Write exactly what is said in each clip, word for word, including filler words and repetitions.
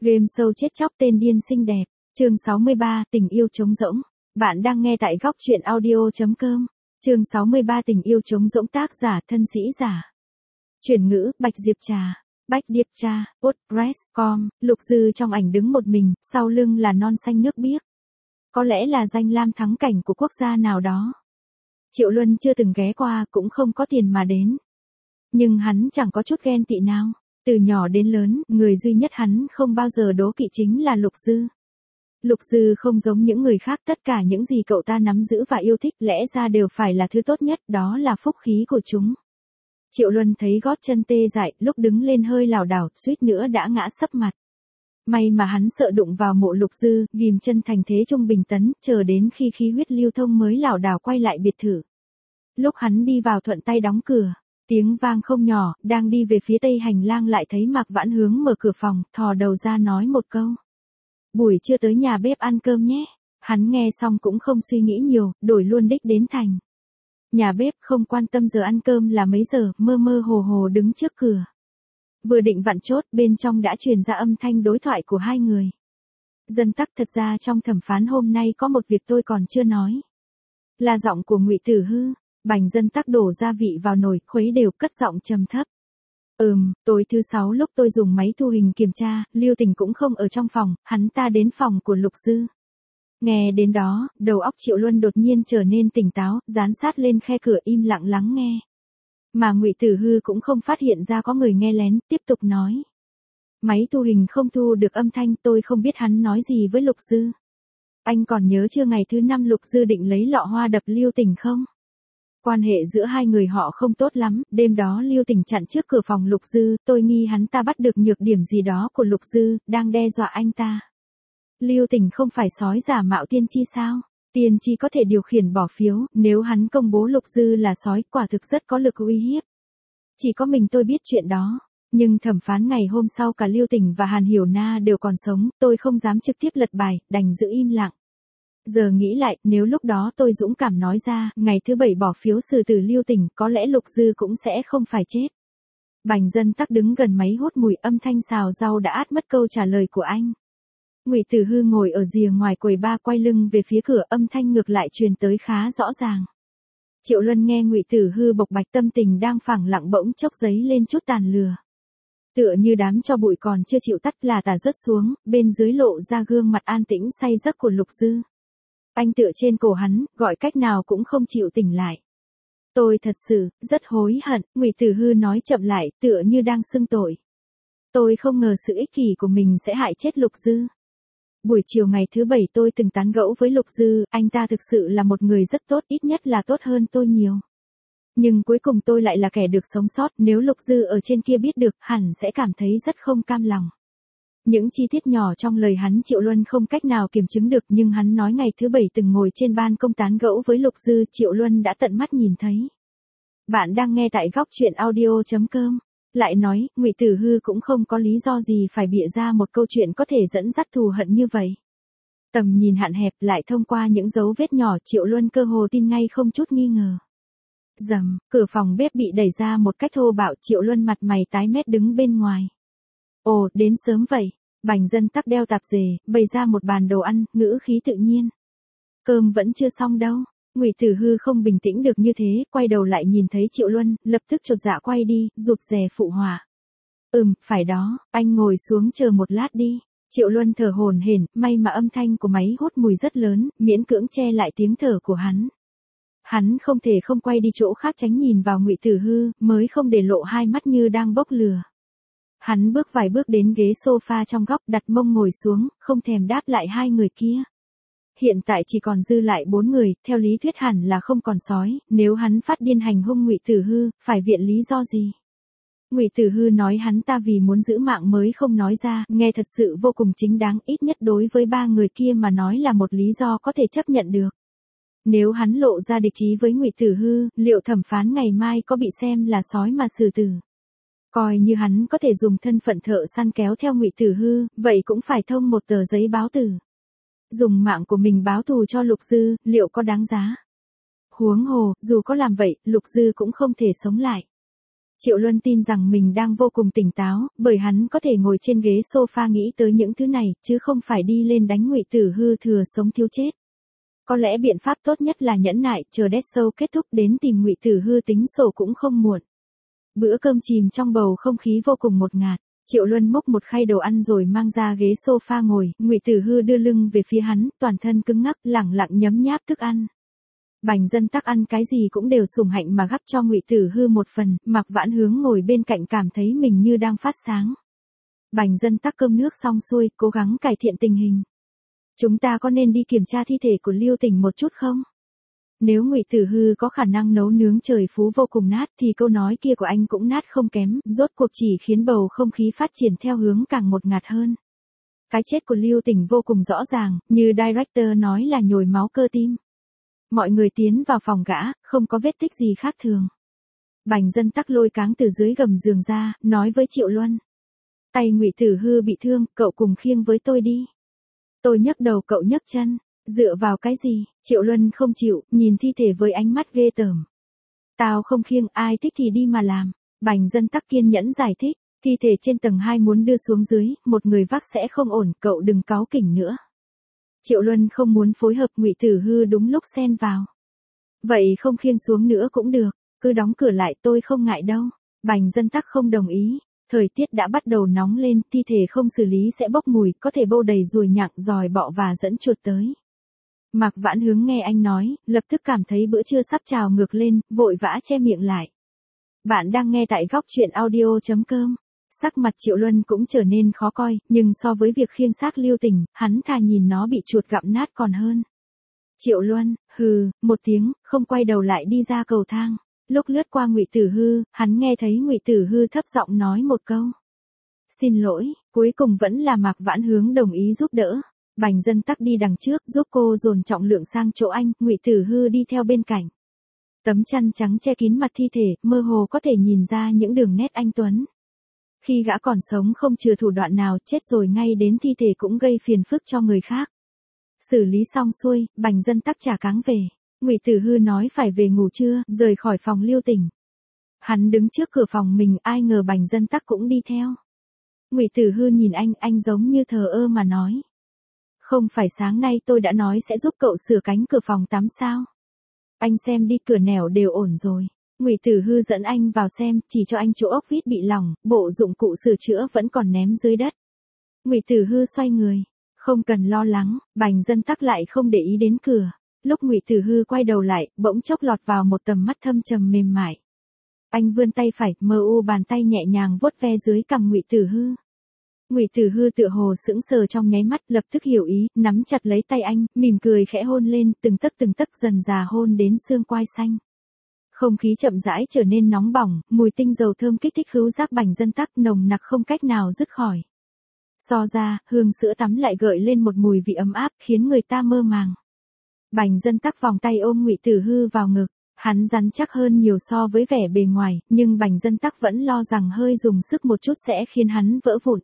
Game show chết chóc tên điên xinh đẹp. Chương sáu mươi ba, tình yêu trống rỗng. Bạn đang nghe tại góc truyện audio chấm com. Chương sáu mươi ba, tình yêu trống rỗng, tác giả thân sĩ giả. Chuyển ngữ, Bạch Diệp Trà. Bách Điệp Trà, WordPress chấm com. Lục Dư trong ảnh đứng một mình, sau lưng là non xanh nước biếc. Có lẽ là danh lam thắng cảnh của quốc gia nào đó. Triệu Luân chưa từng ghé qua, cũng không có tiền mà đến. Nhưng hắn chẳng có chút ghen tị nào. Từ nhỏ đến lớn, người duy nhất hắn không bao giờ đố kỵ chính là Lục Dư. Lục Dư không giống những người khác, tất cả những gì cậu ta nắm giữ và yêu thích lẽ ra đều phải là thứ tốt nhất, đó là phúc khí của chúng. Triệu Luân thấy gót chân tê dại, lúc đứng lên hơi lảo đảo, suýt nữa đã ngã sấp mặt. May mà hắn sợ đụng vào mộ Lục Dư, ghim chân thành thế trung bình tấn, chờ đến khi khí huyết lưu thông mới lảo đảo quay lại biệt thự. Lúc hắn đi vào thuận tay đóng cửa. Tiếng vang không nhỏ, đang đi về phía tây hành lang lại thấy Mạc Vãn Hướng mở cửa phòng, thò đầu ra nói một câu. Buổi trưa tới nhà bếp ăn cơm nhé. Hắn nghe xong cũng không suy nghĩ nhiều, đổi luôn đích đến thành. Nhà bếp không quan tâm giờ ăn cơm là mấy giờ, mơ mơ hồ hồ đứng trước cửa. Vừa định vặn chốt, bên trong đã truyền ra âm thanh đối thoại của hai người. Dân Tắc, thật ra trong thẩm phán hôm nay có một việc tôi còn chưa nói. Là giọng của Ngụy Tử Hư. Bành Dân Tắc đổ gia vị vào nồi, khuấy đều, cất giọng trầm thấp. Ừm, tối thứ sáu lúc tôi dùng máy thu hình kiểm tra, Lưu Tình cũng không ở trong phòng, hắn ta đến phòng của Lục Dư. Nghe đến đó, đầu óc Triệu Luân đột nhiên trở nên tỉnh táo, dán sát lên khe cửa im lặng lắng nghe. Mà Ngụy Tử Hư cũng không phát hiện ra có người nghe lén, tiếp tục nói. Máy thu hình không thu được âm thanh, tôi không biết hắn nói gì với Lục Dư. Anh còn nhớ chưa, ngày thứ năm Lục Dư định lấy lọ hoa đập Lưu Tình không? Quan hệ giữa hai người họ không tốt lắm, đêm đó Lưu Tình chặn trước cửa phòng Lục Dư, tôi nghi hắn ta bắt được nhược điểm gì đó của Lục Dư, đang đe dọa anh ta. Lưu Tình không phải sói giả mạo tiên tri sao? Tiên tri có thể điều khiển bỏ phiếu, nếu hắn công bố Lục Dư là sói, quả thực rất có lực uy hiếp. Chỉ có mình tôi biết chuyện đó, nhưng thẩm phán ngày hôm sau cả Lưu Tình và Hàn Hiểu Na đều còn sống, tôi không dám trực tiếp lật bài, đành giữ im lặng. Giờ nghĩ lại, nếu lúc đó tôi dũng cảm nói ra, ngày thứ bảy bỏ phiếu xử tử Lưu Tình, có lẽ Lục Dư cũng sẽ không phải chết. Bành Dân Tắc đứng gần máy hút mùi, âm thanh xào rau đã át mất câu trả lời của anh. Ngụy Tử Hư ngồi ở rìa ngoài quầy ba quay lưng về phía cửa, âm thanh ngược lại truyền tới khá rõ ràng. Triệu Luân nghe Ngụy Tử Hư bộc bạch tâm tình đang phẳng lặng bỗng chốc giấy lên chút tàn lừa. Tựa như đám tro bụi còn chưa chịu tắt là tả rớt xuống, bên dưới lộ ra gương mặt an tĩnh say giấc của Lục Dư. Anh tựa trên cổ hắn, gọi cách nào cũng không chịu tỉnh lại. Tôi thật sự, rất hối hận, Ngụy Tử Hư nói chậm lại, tựa như đang xưng tội. Tôi không ngờ sự ích kỷ của mình sẽ hại chết Lục Dư. Buổi chiều ngày thứ bảy tôi từng tán gẫu với Lục Dư, anh ta thực sự là một người rất tốt, ít nhất là tốt hơn tôi nhiều. Nhưng cuối cùng tôi lại là kẻ được sống sót, nếu Lục Dư ở trên kia biết được, hẳn sẽ cảm thấy rất không cam lòng. Những chi tiết nhỏ trong lời hắn Triệu Luân không cách nào kiểm chứng được, nhưng hắn nói ngày thứ bảy từng ngồi trên ban công tán gẫu với Lục Dư, Triệu Luân đã tận mắt nhìn thấy. Bạn đang nghe tại góc truyện audio chấm com. Lại nói, Ngụy Tử Hư cũng không có lý do gì phải bịa ra một câu chuyện có thể dẫn dắt thù hận như vậy. Tầm nhìn hạn hẹp, lại thông qua những dấu vết nhỏ, Triệu Luân cơ hồ tin ngay không chút nghi ngờ. Rầm, cửa phòng bếp bị đẩy ra một cách thô bạo, Triệu Luân mặt mày tái mét đứng bên ngoài. Ồ, đến sớm vậy. Bành Dân Tắc đeo tạp dề, bày ra một bàn đồ ăn, ngữ khí tự nhiên. Cơm vẫn chưa xong đâu. Ngụy Tử Hư không bình tĩnh được như thế, quay đầu lại nhìn thấy Triệu Luân, lập tức chột dạ quay đi, rụt rè phụ họa. Ừm, phải đó, anh ngồi xuống chờ một lát đi. Triệu Luân thở hổn hển, may mà âm thanh của máy hút mùi rất lớn, miễn cưỡng che lại tiếng thở của hắn. Hắn không thể không quay đi chỗ khác tránh nhìn vào Ngụy Tử Hư, mới không để lộ hai mắt như đang bốc lửa. Hắn bước vài bước đến ghế sofa trong góc, đặt mông ngồi xuống, không thèm đáp lại hai người kia. Hiện tại chỉ còn dư lại bốn người, theo lý thuyết hẳn là không còn sói, nếu hắn phát điên hành hung Ngụy Tử Hư, phải viện lý do gì? Ngụy Tử Hư nói hắn ta vì muốn giữ mạng mới không nói ra, nghe thật sự vô cùng chính đáng, ít nhất đối với ba người kia mà nói là một lý do có thể chấp nhận được. Nếu hắn lộ ra địch ý với Ngụy Tử Hư, liệu thẩm phán ngày mai có bị xem là sói mà xử tử? Coi như hắn có thể dùng thân phận thợ săn kéo theo Ngụy Tử Hư, vậy cũng phải thông một tờ giấy báo tử. Dùng mạng của mình báo thù cho Lục Dư, liệu có đáng giá? Huống hồ, dù có làm vậy, Lục Dư cũng không thể sống lại. Triệu Luân tin rằng mình đang vô cùng tỉnh táo, bởi hắn có thể ngồi trên ghế sofa nghĩ tới những thứ này, chứ không phải đi lên đánh Ngụy Tử Hư thừa sống thiếu chết. Có lẽ biện pháp tốt nhất là nhẫn nại, chờ dead show kết thúc đến tìm Ngụy Tử Hư tính sổ cũng không muộn. Bữa cơm chìm trong bầu không khí vô cùng ngột ngạt. Triệu Luân múc một khay đồ ăn rồi mang ra ghế sofa ngồi, Ngụy Tử Hư đưa lưng về phía hắn, toàn thân cứng ngắc, lẳng lặng nhấm nháp thức ăn. Bành Dân Tắc ăn cái gì cũng đều sủng hạnh mà gắp cho Ngụy Tử Hư một phần, Mạc Vãn Hướng ngồi bên cạnh cảm thấy mình như đang phát sáng. Bành Dân Tắc cơm nước xong xuôi, cố gắng cải thiện tình hình. Chúng ta có nên đi kiểm tra thi thể của Lưu Tỉnh một chút không? Nếu Ngụy Tử Hư có khả năng nấu nướng trời phú vô cùng nát thì câu nói kia của anh cũng nát không kém, rốt cuộc chỉ khiến bầu không khí phát triển theo hướng càng ngột ngạt hơn. Cái chết của Lưu Tỉnh vô cùng rõ ràng, như director nói là nhồi máu cơ tim. Mọi người tiến vào phòng gã, không có vết tích gì khác thường. Bành Dân Tắc lôi cáng từ dưới gầm giường ra, nói với Triệu Luân. Tay Ngụy Tử Hư bị thương, cậu cùng khiêng với tôi đi. Tôi nhấc đầu cậu nhấc chân. Dựa vào cái gì? Triệu Luân không chịu, nhìn thi thể với ánh mắt ghê tởm. Tao không khiêng, ai thích thì đi mà làm. Bành Dân Tắc kiên nhẫn giải thích, thi thể trên tầng hai muốn đưa xuống dưới, một người vác sẽ không ổn, cậu đừng cáu kỉnh nữa. Triệu Luân không muốn phối hợp, Ngụy Tử Hư đúng lúc xen vào. Vậy không khiêng xuống nữa cũng được, cứ đóng cửa lại, tôi không ngại đâu. Bành Dân Tắc không đồng ý. Thời tiết đã bắt đầu nóng lên, thi thể không xử lý sẽ bốc mùi, có thể bô đầy ruồi nhặng, giòi bọ và dẫn chuột tới. Mạc Vãn Hướng nghe anh nói, lập tức cảm thấy bữa trưa sắp trào ngược lên, vội vã che miệng lại. Bạn đang nghe tại góc truyện audio chấm com. Sắc mặt Triệu Luân cũng trở nên khó coi, nhưng so với việc khiêng xác Lưu Tỉnh, hắn thà nhìn nó bị chuột gặm nát còn hơn. Triệu Luân, hừ, một tiếng, không quay đầu lại đi ra cầu thang. Lúc lướt qua Ngụy Tử Hư, hắn nghe thấy Ngụy Tử Hư thấp giọng nói một câu. Xin lỗi, cuối cùng vẫn là Mạc Vãn Hướng đồng ý giúp đỡ. Bành Dân Tắc đi đằng trước, giúp cô dồn trọng lượng sang chỗ anh, Ngụy Tử Hư đi theo bên cạnh. Tấm chăn trắng che kín mặt thi thể, mơ hồ có thể nhìn ra những đường nét anh tuấn. Khi gã còn sống không chừa thủ đoạn nào, chết rồi ngay đến thi thể cũng gây phiền phức cho người khác. Xử lý xong xuôi, Bành Dân Tắc trả cáng về. Ngụy Tử Hư nói phải về ngủ trưa, rời khỏi phòng Lưu Tỉnh. Hắn đứng trước cửa phòng mình, ai ngờ Bành Dân Tắc cũng đi theo. Ngụy Tử Hư nhìn anh, anh giống như thờ ơ mà nói. Không phải sáng nay tôi đã nói sẽ giúp cậu sửa cánh cửa phòng tắm sao? Anh xem đi, cửa nẻo đều ổn rồi. Ngụy Tử Hư dẫn anh vào xem, chỉ cho anh chỗ ốc vít bị lỏng, bộ dụng cụ sửa chữa vẫn còn ném dưới đất. Ngụy Tử Hư xoay người. Không cần lo lắng, Bành Dân Tắc lại không để ý đến cửa. Lúc Ngụy Tử Hư quay đầu lại, bỗng chốc lọt vào một tầm mắt thâm trầm mềm mại. Anh vươn tay phải, mờ u bàn tay nhẹ nhàng vuốt ve dưới cằm Ngụy Tử Hư. Ngụy Tử Hư tựa hồ sững sờ trong nháy mắt, lập tức hiểu ý, nắm chặt lấy tay anh, mỉm cười khẽ hôn lên, từng tấc từng tấc dần dà hôn đến xương quai xanh. Không khí chậm rãi trở nên nóng bỏng, mùi tinh dầu thơm kích thích khứu giác Bành Dân Tắc nồng nặc không cách nào dứt khỏi. So ra, hương sữa tắm lại gợi lên một mùi vị ấm áp, khiến người ta mơ màng. Bành Dân Tắc vòng tay ôm Ngụy Tử Hư vào ngực, hắn rắn chắc hơn nhiều so với vẻ bề ngoài, nhưng Bành Dân Tắc vẫn lo rằng hơi dùng sức một chút sẽ khiến hắn vỡ vụn.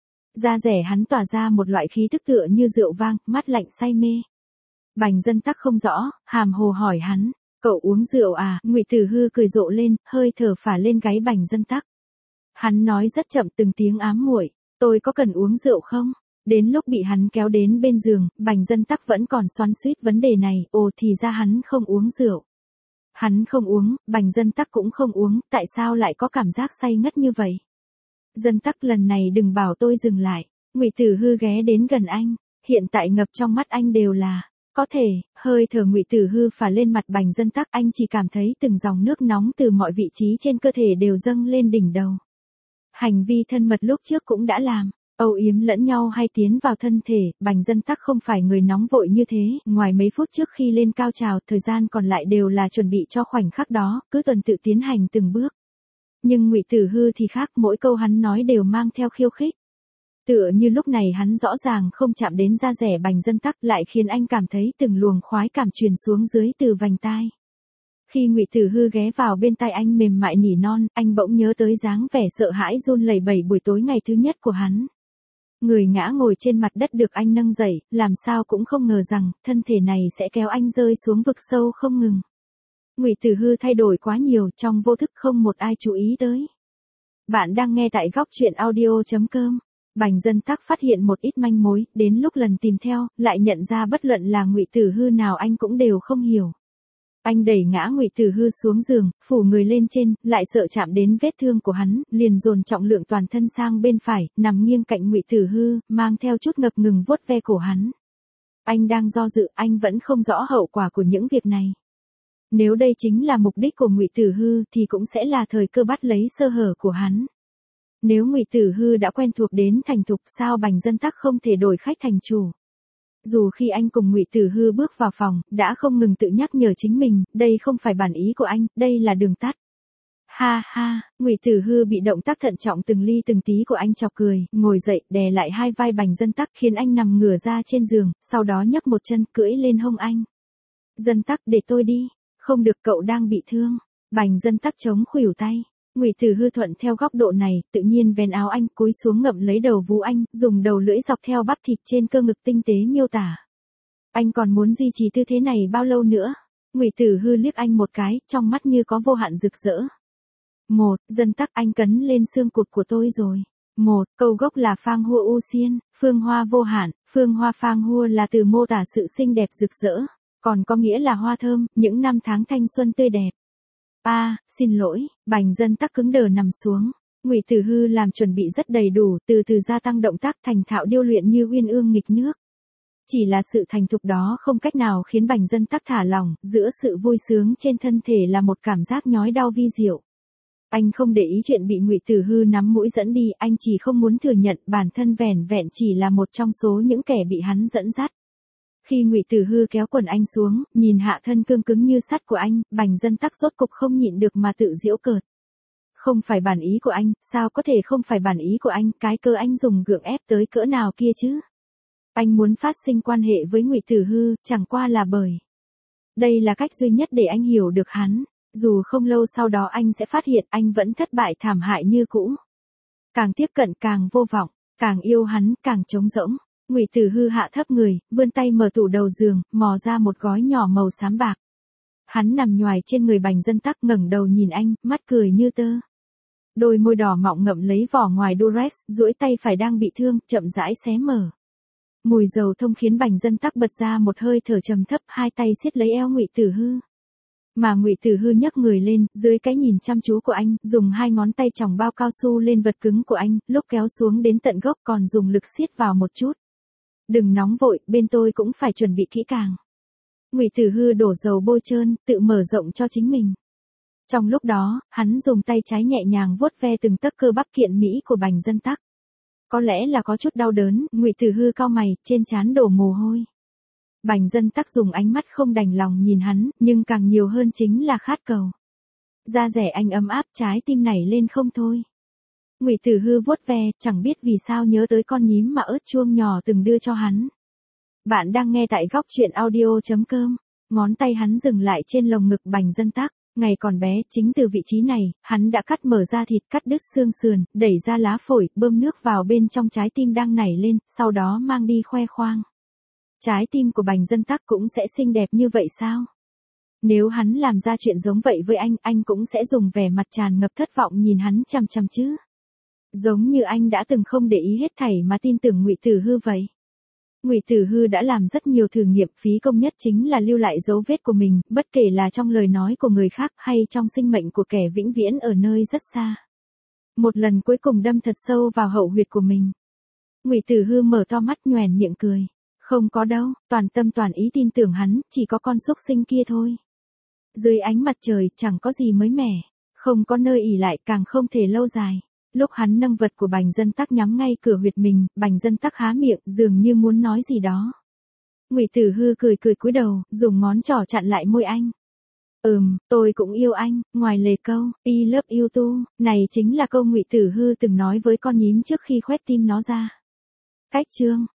Da rẻ hắn tỏa ra một loại khí tức tựa như rượu vang, mát lạnh say mê. Bành Dân Tắc không rõ, hàm hồ hỏi hắn, cậu uống rượu à? Ngụy Tử Hư cười rộ lên, hơi thở phả lên gáy Bành Dân Tắc. Hắn nói rất chậm từng tiếng ám muội, tôi có cần uống rượu không? Đến lúc bị hắn kéo đến bên giường, Bành Dân Tắc vẫn còn xoắn xuýt vấn đề này, ồ thì ra hắn không uống rượu. Hắn không uống, Bành Dân Tắc cũng không uống, tại sao lại có cảm giác say ngất như vậy? Dân Tắc lần này đừng bảo tôi dừng lại. Ngụy Tử Hư ghé đến gần anh, hiện tại ngập trong mắt anh đều là, có thể, hơi thở Ngụy Tử Hư phả lên mặt Bành Dân Tắc, anh chỉ cảm thấy từng dòng nước nóng từ mọi vị trí trên cơ thể đều dâng lên đỉnh đầu. Hành vi thân mật lúc trước cũng đã làm, âu yếm lẫn nhau hay tiến vào thân thể, Bành Dân Tắc không phải người nóng vội như thế, ngoài mấy phút trước khi lên cao trào, thời gian còn lại đều là chuẩn bị cho khoảnh khắc đó, cứ tuần tự tiến hành từng bước. Nhưng Ngụy Tử Hư thì khác, mỗi câu hắn nói đều mang theo khiêu khích. Tựa như lúc này hắn rõ ràng không chạm đến da rẻ Bành Dân Tắc, lại khiến anh cảm thấy từng luồng khoái cảm truyền xuống dưới từ vành tai. Khi Ngụy Tử Hư ghé vào bên tai anh mềm mại nỉ non, anh bỗng nhớ tới dáng vẻ sợ hãi run lẩy bẩy buổi tối ngày thứ nhất của hắn. Người ngã ngồi trên mặt đất được anh nâng dậy, làm sao cũng không ngờ rằng, thân thể này sẽ kéo anh rơi xuống vực sâu không ngừng. Ngụy Tử Hư thay đổi quá nhiều, trong vô thức không một ai chú ý tới. Bạn đang nghe tại góc truyện audio chấm com. Bành Dân Tắc phát hiện một ít manh mối, đến lúc lần tìm theo, lại nhận ra bất luận là Ngụy Tử Hư nào anh cũng đều không hiểu. Anh đẩy ngã Ngụy Tử Hư xuống giường, phủ người lên trên, lại sợ chạm đến vết thương của hắn, liền dồn trọng lượng toàn thân sang bên phải, nằm nghiêng cạnh Ngụy Tử Hư, mang theo chút ngập ngừng vuốt ve cổ hắn. Anh đang do dự, anh vẫn không rõ hậu quả của những việc này. Nếu đây chính là mục đích của Ngụy Tử Hư thì cũng sẽ là thời cơ bắt lấy sơ hở của hắn. Nếu Ngụy Tử Hư đã quen thuộc đến thành thục, sao Bành Dân Tắc không thể đổi khách thành chủ? Dù khi anh cùng Ngụy Tử Hư bước vào phòng, đã không ngừng tự nhắc nhở chính mình, đây không phải bản ý của anh, đây là đường tắt. Ha ha, Ngụy Tử Hư bị động tác thận trọng từng ly từng tí của anh chọc cười, ngồi dậy, đè lại hai vai Bành Dân Tắc khiến anh nằm ngửa ra trên giường, sau đó nhấc một chân cưỡi lên hông anh. Dân Tắc, để tôi đi. Không được, cậu đang bị thương. Bành Dân Tắc chống khuỷu tay. Ngụy Tử Hư thuận theo góc độ này, tự nhiên vén áo anh, cúi xuống ngậm lấy đầu vú anh, dùng đầu lưỡi dọc theo bắp thịt trên cơ ngực tinh tế miêu tả. Anh còn muốn duy trì tư thế này bao lâu nữa? Ngụy Tử Hư liếc anh một cái, trong mắt như có vô hạn rực rỡ. Một, Dân Tắc, anh cấn lên xương cụt của tôi rồi. Một, câu gốc là Phang Hua U Xiên, phương hoa vô hạn, phương hoa Phang Hua là từ mô tả sự xinh đẹp rực rỡ, còn có nghĩa là hoa thơm, những năm tháng thanh xuân tươi đẹp. A, à, xin lỗi, Bành Dân Tắc cứng đờ nằm xuống. Ngụy Tử Hư làm chuẩn bị rất đầy đủ, từ từ gia tăng động tác thành thạo điêu luyện như uyên ương nghịch nước. Chỉ là sự thành thục đó không cách nào khiến Bành Dân Tắc thả lỏng, giữa sự vui sướng trên thân thể là một cảm giác nhói đau vi diệu. Anh không để ý chuyện bị Ngụy Tử Hư nắm mũi dẫn đi, anh chỉ không muốn thừa nhận bản thân vẻn vẹn chỉ là một trong số những kẻ bị hắn dẫn dắt. Khi Ngụy Tử Hư kéo quần anh xuống, nhìn hạ thân cương cứng như sắt của anh, Bành Dân Tắc rốt cục không nhịn được mà tự giễu cợt. Không phải bản ý của anh, sao có thể không phải bản ý của anh, cái cơ anh dùng gượng ép tới cỡ nào kia chứ? Anh muốn phát sinh quan hệ với Ngụy Tử Hư, chẳng qua là bởi. Đây là cách duy nhất để anh hiểu được hắn, dù không lâu sau đó anh sẽ phát hiện anh vẫn thất bại thảm hại như cũ. Càng tiếp cận càng vô vọng, càng yêu hắn càng trống rỗng. Ngụy Tử Hư hạ thấp người, vươn tay mở tủ đầu giường, mò ra một gói nhỏ màu xám bạc. Hắn nằm nhoài trên người Bành Dân Tắc, ngẩng đầu nhìn anh, mắt cười như tơ. Đôi môi đỏ mọng ngậm lấy vỏ ngoài Durex, duỗi tay phải đang bị thương, chậm rãi xé mở. Mùi dầu thông khiến Bành Dân Tắc bật ra một hơi thở trầm thấp, hai tay siết lấy eo Ngụy Tử Hư. Mà Ngụy Tử Hư nhấc người lên, dưới cái nhìn chăm chú của anh, dùng hai ngón tay chòng bao cao su lên vật cứng của anh, lúc kéo xuống đến tận gốc còn dùng lực siết vào một chút. Đừng nóng vội, bên tôi cũng phải chuẩn bị kỹ càng. Ngụy Tử Hư đổ dầu bôi trơn, tự mở rộng cho chính mình. Trong lúc đó, hắn dùng tay trái nhẹ nhàng vuốt ve từng tấc cơ bắp kiện mỹ của Bành Dân Tắc. Có lẽ là có chút đau đớn, Ngụy Tử Hư cau mày, trên trán đổ mồ hôi. Bành Dân Tắc dùng ánh mắt không đành lòng nhìn hắn, nhưng càng nhiều hơn chính là khát cầu. Da dẻ anh ấm áp, trái tim nảy lên không thôi. Ngụy Tử Hư vuốt ve, chẳng biết vì sao nhớ tới con nhím mà ớt chuông nhỏ từng đưa cho hắn. Bạn đang nghe tại góc truyện audio chấm com. Ngón tay hắn dừng lại trên lồng ngực Bành Dân Tắc. Ngày còn bé, chính từ vị trí này, hắn đã cắt mở da thịt, cắt đứt xương sườn, đẩy ra lá phổi, bơm nước vào bên trong trái tim đang nảy lên, sau đó mang đi khoe khoang. Trái tim của Bành Dân Tắc cũng sẽ xinh đẹp như vậy sao? Nếu hắn làm ra chuyện giống vậy với anh, anh cũng sẽ dùng vẻ mặt tràn ngập thất vọng nhìn hắn chằm chằm chứ. Giống như anh đã từng không để ý hết thảy mà tin tưởng Ngụy Tử Hư vậy. Ngụy Tử Hư đã làm rất nhiều thử nghiệm, phí công nhất chính là lưu lại dấu vết của mình, bất kể là trong lời nói của người khác hay trong sinh mệnh của kẻ vĩnh viễn ở nơi rất xa. Một lần cuối cùng đâm thật sâu vào hậu huyệt của mình. Ngụy Tử Hư mở to mắt nhoẻn miệng cười. Không có đâu, toàn tâm toàn ý tin tưởng hắn, chỉ có con xúc sinh kia thôi. Dưới ánh mặt trời, chẳng có gì mới mẻ, không có nơi ỉ lại, càng không thể lâu dài. Lúc hắn nâng vật của Bành Dân Tắc nhắm ngay cửa huyệt mình, Bành Dân Tắc há miệng, dường như muốn nói gì đó. Ngụy Tử Hư cười cười cúi đầu, dùng ngón trỏ chặn lại môi anh. Ừm, tôi cũng yêu anh, ngoài lề câu, I love you too, này chính là câu Ngụy Tử Hư từng nói với con nhím trước khi khoét tim nó ra. Cách chương